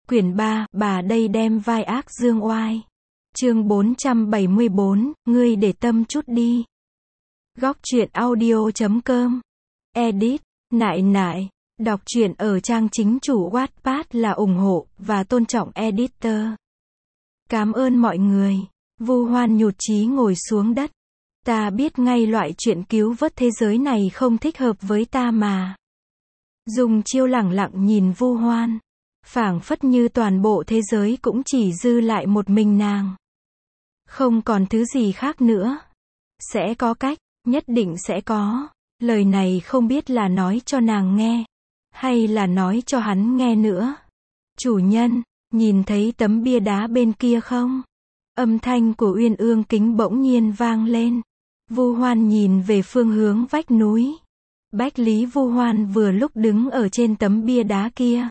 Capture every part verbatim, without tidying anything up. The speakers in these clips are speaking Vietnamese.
Quyển ba, bà đây đem vai ác dương oai. Chương bốn trăm bảy mươi bốn, ngươi để tâm chút đi. Góc truyện audio chấm com. Edit, nại nại. Đọc truyện ở trang chính chủ Wattpad là ủng hộ và tôn trọng editor. Cảm ơn mọi người. Vu Hoan nhụt chí ngồi xuống đất. Ta biết ngay loại chuyện cứu vớt thế giới này không thích hợp với ta mà. Dung Chiêu lẳng lặng nhìn Vu Hoan. Phảng phất như toàn bộ thế giới cũng chỉ dư lại một mình nàng. Không còn thứ gì khác nữa. Sẽ có cách, nhất định sẽ có. Lời này không biết là nói cho nàng nghe, hay là nói cho hắn nghe nữa. Chủ nhân, nhìn thấy tấm bia đá bên kia không? Âm thanh của Uyên Ương Kính bỗng nhiên vang lên. Vu Hoan nhìn về phương hướng vách núi. Bách Lý Vu Hoan vừa lúc đứng ở trên tấm bia đá kia.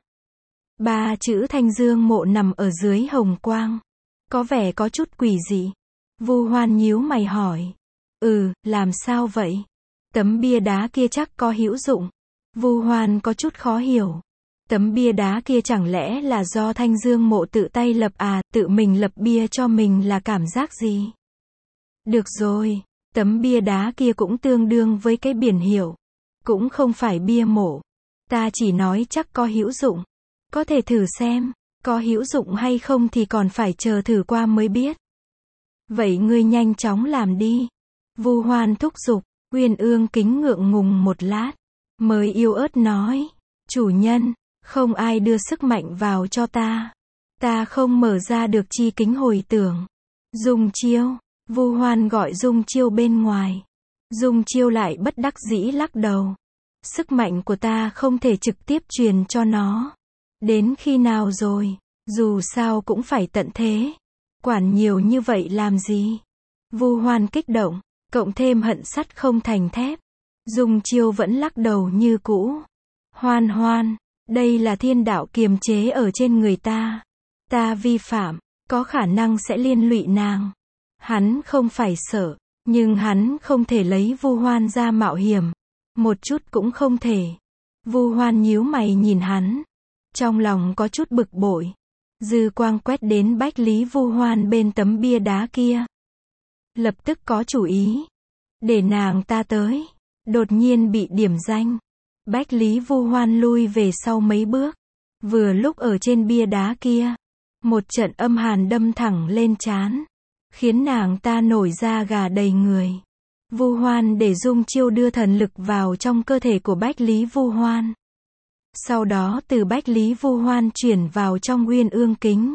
Ba chữ Thanh Dương Mộ nằm ở dưới hồng quang. Có vẻ có chút quỷ dị. Vu Hoan nhíu mày hỏi. Ừ, làm sao vậy? Tấm bia đá kia chắc có hữu dụng. Vu Hoan có chút khó hiểu. Tấm bia đá kia chẳng lẽ là do Thanh Dương Mộ tự tay lập à, tự mình lập bia cho mình là cảm giác gì? Được rồi, tấm bia đá kia cũng tương đương với cái biển hiệu. Cũng không phải bia mộ. Ta chỉ nói chắc có hữu dụng. Có thể thử xem, có hữu dụng hay không thì còn phải chờ thử qua mới biết. Vậy ngươi nhanh chóng làm đi. Vu Hoan thúc giục. Uyên Ương Kính ngượng ngùng một lát, mới yếu ớt nói. Chủ nhân, không ai đưa sức mạnh vào cho ta. Ta không mở ra được chi kính hồi tưởng. Dung Chiêu. Vu Hoan gọi Dung Chiêu bên ngoài. Dung Chiêu lại bất đắc dĩ lắc đầu. Sức mạnh của ta không thể trực tiếp truyền cho nó. Đến khi nào rồi? Dù sao cũng phải tận thế. Quản nhiều như vậy làm gì? Vu Hoan kích động, cộng thêm hận sắt không thành thép. Dung Chiêu vẫn lắc đầu như cũ. Hoan Hoan, đây là thiên đạo kiềm chế ở trên người ta. Ta vi phạm, có khả năng sẽ liên lụy nàng. Hắn không phải sợ, nhưng hắn không thể lấy Vu Hoan ra mạo hiểm. Một chút cũng không thể. Vu Hoan nhíu mày nhìn hắn. Trong lòng có chút bực bội. Dư quang quét đến Bách Lý Vu Hoan bên tấm bia đá kia. Lập tức có chủ ý. Để nàng ta tới. Đột nhiên bị điểm danh. Bách Lý Vu Hoan lui về sau mấy bước. Vừa lúc ở trên bia đá kia. Một trận âm hàn đâm thẳng lên trán. Khiến nàng ta nổi da gà đầy người. Vu Hoan để Dung Chiêu đưa thần lực vào trong cơ thể của Bách Lý Vu Hoan. Sau đó từ Bách Lý Vu Hoan chuyển vào trong Uyên Ương Kính.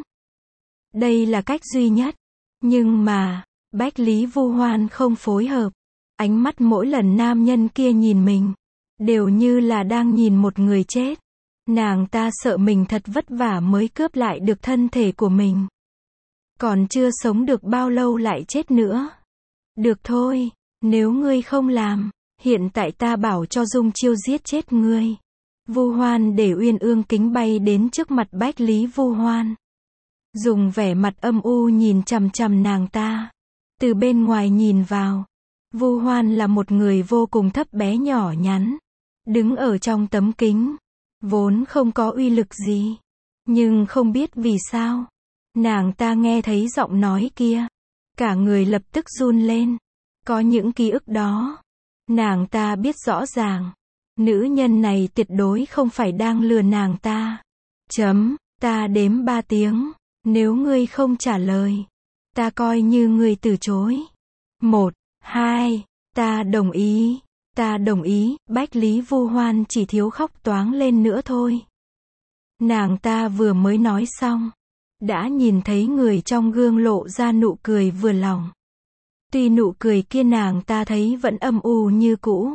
Đây là cách duy nhất. Nhưng mà, Bách Lý Vu Hoan không phối hợp. Ánh mắt mỗi lần nam nhân kia nhìn mình, đều như là đang nhìn một người chết. Nàng ta sợ mình thật vất vả mới cướp lại được thân thể của mình. Còn chưa sống được bao lâu lại chết nữa. Được thôi, nếu ngươi không làm, hiện tại ta bảo cho Dung Chiêu giết chết ngươi. Vu Hoan để Uyên Ương Kính bay đến trước mặt Bách Lý Vu Hoan. Dùng vẻ mặt âm u nhìn chằm chằm nàng ta. Từ bên ngoài nhìn vào, Vu Hoan là một người vô cùng thấp bé nhỏ nhắn. Đứng ở trong tấm kính, vốn không có uy lực gì. Nhưng không biết vì sao, nàng ta nghe thấy giọng nói kia. Cả người lập tức run lên. Có những ký ức đó. Nàng ta biết rõ ràng. Nữ nhân này tuyệt đối không phải đang lừa nàng ta. Chấm, ta đếm ba tiếng. Nếu ngươi không trả lời, ta coi như ngươi từ chối. Một, hai, ta đồng ý. Ta đồng ý. Bách Lý Vu Hoan chỉ thiếu khóc toáng lên nữa thôi. Nàng ta vừa mới nói xong, đã nhìn thấy người trong gương lộ ra nụ cười vừa lòng. Tuy nụ cười kia nàng ta thấy vẫn âm u như cũ,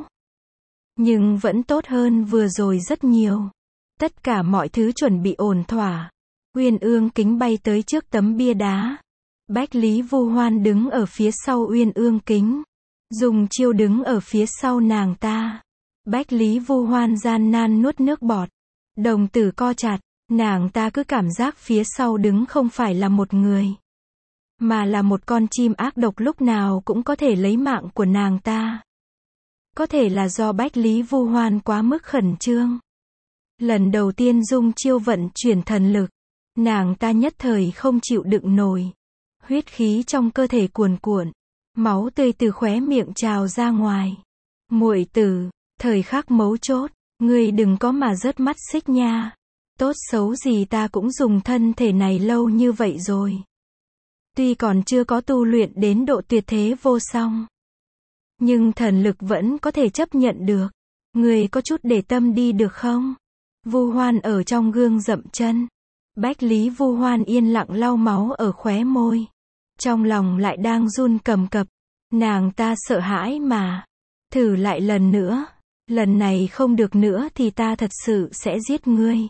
nhưng vẫn tốt hơn vừa rồi rất nhiều. Tất cả mọi thứ chuẩn bị ổn thỏa. Uyên Ương Kính bay tới trước tấm bia đá. Bách Lý Vu Hoan đứng ở phía sau Uyên Ương Kính. Dung Chiêu đứng ở phía sau nàng ta. Bách Lý Vu Hoan gian nan nuốt nước bọt. Đồng tử co chặt. Nàng ta cứ cảm giác phía sau đứng không phải là một người, mà là một con chim ác độc lúc nào cũng có thể lấy mạng của nàng ta. Có thể là do Bách Lý Vu Hoan quá mức khẩn trương. Lần đầu tiên Dung Chiêu vận chuyển thần lực, Nàng ta nhất thời không chịu đựng nổi. Huyết khí trong cơ thể cuồn cuộn. Máu tươi từ khóe miệng trào ra ngoài. Muội tử, thời khắc mấu chốt, ngươi đừng có mà rớt mắt xích nha. Tốt xấu gì ta cũng dùng thân thể này lâu như vậy rồi. Tuy còn chưa có tu luyện đến độ tuyệt thế vô song, nhưng thần lực vẫn có thể chấp nhận được. Ngươi có chút để tâm đi được không? Vu Hoan ở trong gương dậm chân. Bách Lý Vu Hoan yên lặng lau máu ở khóe môi. Trong lòng lại đang run cầm cập. Nàng ta sợ hãi mà. Thử lại lần nữa. Lần này không được nữa thì ta thật sự sẽ giết ngươi.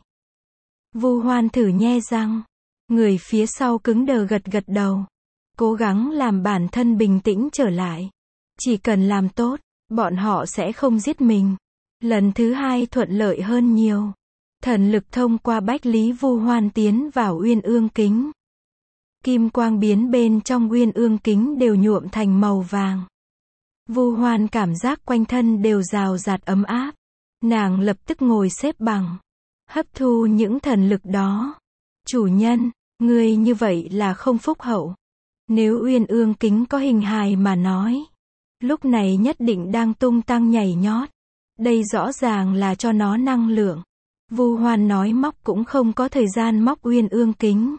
Vu Hoan thử nhe răng. Người phía sau cứng đờ gật gật đầu. Cố gắng làm bản thân bình tĩnh trở lại. Chỉ cần làm tốt, bọn họ sẽ không giết mình. Lần thứ hai thuận lợi hơn nhiều. Thần lực thông qua Bách Lý Vu Hoan tiến vào Uyên Ương Kính. Kim quang biến bên trong Uyên Ương Kính đều nhuộm thành màu vàng. Vu Hoan cảm giác quanh thân đều rào rạt ấm áp. Nàng lập tức ngồi xếp bằng. Hấp thu những thần lực đó. Chủ nhân, ngươi như vậy là không phúc hậu. Nếu Uyên Ương Kính có hình hài mà nói, lúc này nhất định đang tung tăng nhảy nhót. Đây rõ ràng là cho nó năng lượng. Vu Hoan nói móc cũng không có thời gian móc Uyên Ương Kính.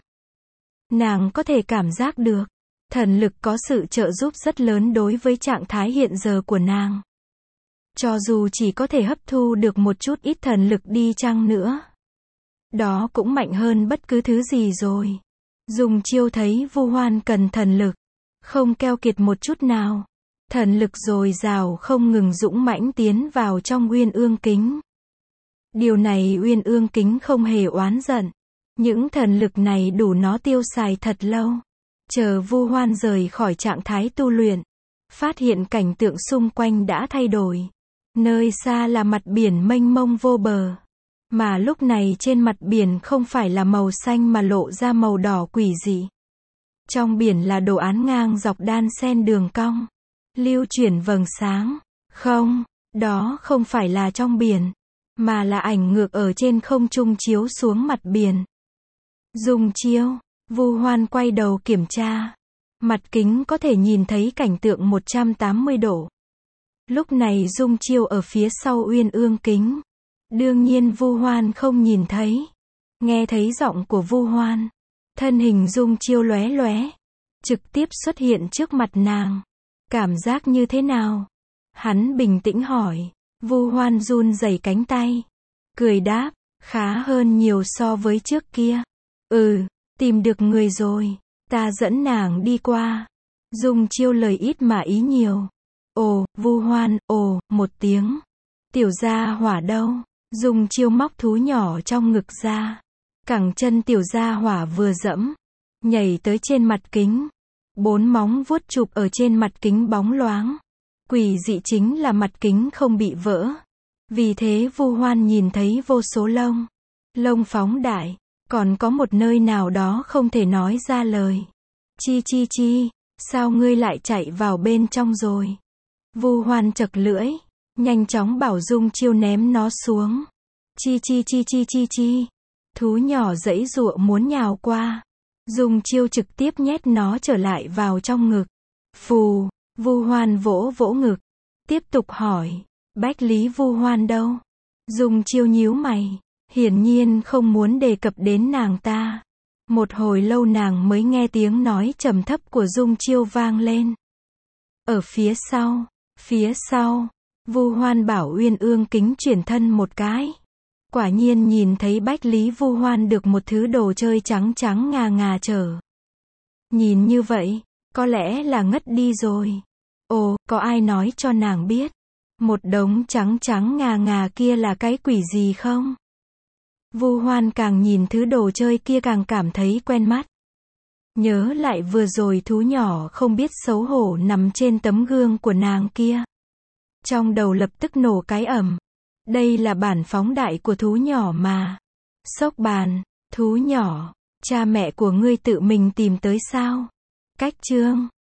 Nàng có thể cảm giác được, thần lực có sự trợ giúp rất lớn đối với trạng thái hiện giờ của nàng. Cho dù chỉ có thể hấp thu được một chút ít thần lực đi chăng nữa, đó cũng mạnh hơn bất cứ thứ gì rồi. Dùng chiêu thấy Vu Hoan cần thần lực, không keo kiệt một chút nào. Thần lực dồi dào không ngừng dũng mãnh tiến vào trong Uyên Ương Kính. Điều này Uyên Ương Kính không hề oán giận. Những thần lực này đủ nó tiêu xài thật lâu. Chờ Vu Hoan rời khỏi trạng thái tu luyện, phát hiện cảnh tượng xung quanh đã thay đổi. Nơi xa là mặt biển mênh mông vô bờ. Mà lúc này trên mặt biển không phải là màu xanh mà lộ ra màu đỏ quỷ dị. Trong biển là đồ án ngang dọc đan xen đường cong. Lưu chuyển vầng sáng. Không, đó không phải là trong biển, mà là ảnh ngược ở trên không trung chiếu xuống mặt biển. Dùng chiêu, Vu Hoan quay đầu kiểm tra. Mặt kính có thể nhìn thấy cảnh tượng một trăm tám mươi độ. Lúc này Dung Chiêu ở phía sau Uyên Ương Kính. Đương nhiên Vu Hoan không nhìn thấy. Nghe thấy giọng của Vu Hoan, thân hình Dung Chiêu lóe lóe, trực tiếp xuất hiện trước mặt nàng. Cảm giác như thế nào? Hắn bình tĩnh hỏi. Vu Hoan run rẩy cánh tay, cười đáp, khá hơn nhiều so với trước kia. Ừ, tìm được người rồi, ta dẫn nàng đi qua. Dung Chiêu lời ít mà ý nhiều. Ồ, Vu Hoan, ồ, một tiếng. Tiểu gia hỏa đâu? Dung Chiêu móc thú nhỏ trong ngực ra. Cẳng chân tiểu gia hỏa vừa dẫm, nhảy tới trên mặt kính. Bốn móng vuốt chụp ở trên mặt kính bóng loáng. Quỷ dị chính là mặt kính không bị vỡ. Vì thế Vu Hoan nhìn thấy vô số lông. Lông phóng đại. Còn có một nơi nào đó không thể nói ra lời. Chi chi chi, sao ngươi lại chạy vào bên trong rồi? Vu Hoan chật lưỡi, nhanh chóng bảo Dung Chiêu ném nó xuống. Chi chi chi chi chi chi. Thú nhỏ giãy giụa muốn nhào qua. Dung Chiêu trực tiếp nhét nó trở lại vào trong ngực. Phù, Vu Hoan vỗ vỗ ngực. Tiếp tục hỏi, Bách Lý Vu Hoan đâu? Dung Chiêu nhíu mày, hiển nhiên không muốn đề cập đến nàng ta. Một hồi lâu nàng mới nghe tiếng nói trầm thấp của Dung Chiêu vang lên. Ở phía sau, phía sau, Vu Hoan bảo Uyên Ương Kính chuyển thân một cái. Quả nhiên nhìn thấy Bách Lý Vu Hoan được một thứ đồ chơi trắng trắng ngà ngà chở. Nhìn như vậy, có lẽ là ngất đi rồi. Ồ, có ai nói cho nàng biết, một đống trắng trắng ngà ngà kia là cái quỷ gì không? Vu Hoan càng nhìn thứ đồ chơi kia càng cảm thấy quen mắt. Nhớ lại vừa rồi thú nhỏ không biết xấu hổ nằm trên tấm gương của nàng kia. Trong đầu lập tức nổ cái ầm. Đây là bản phóng đại của thú nhỏ mà. Sốc bàn, thú nhỏ, cha mẹ của ngươi tự mình tìm tới sao? Cách chương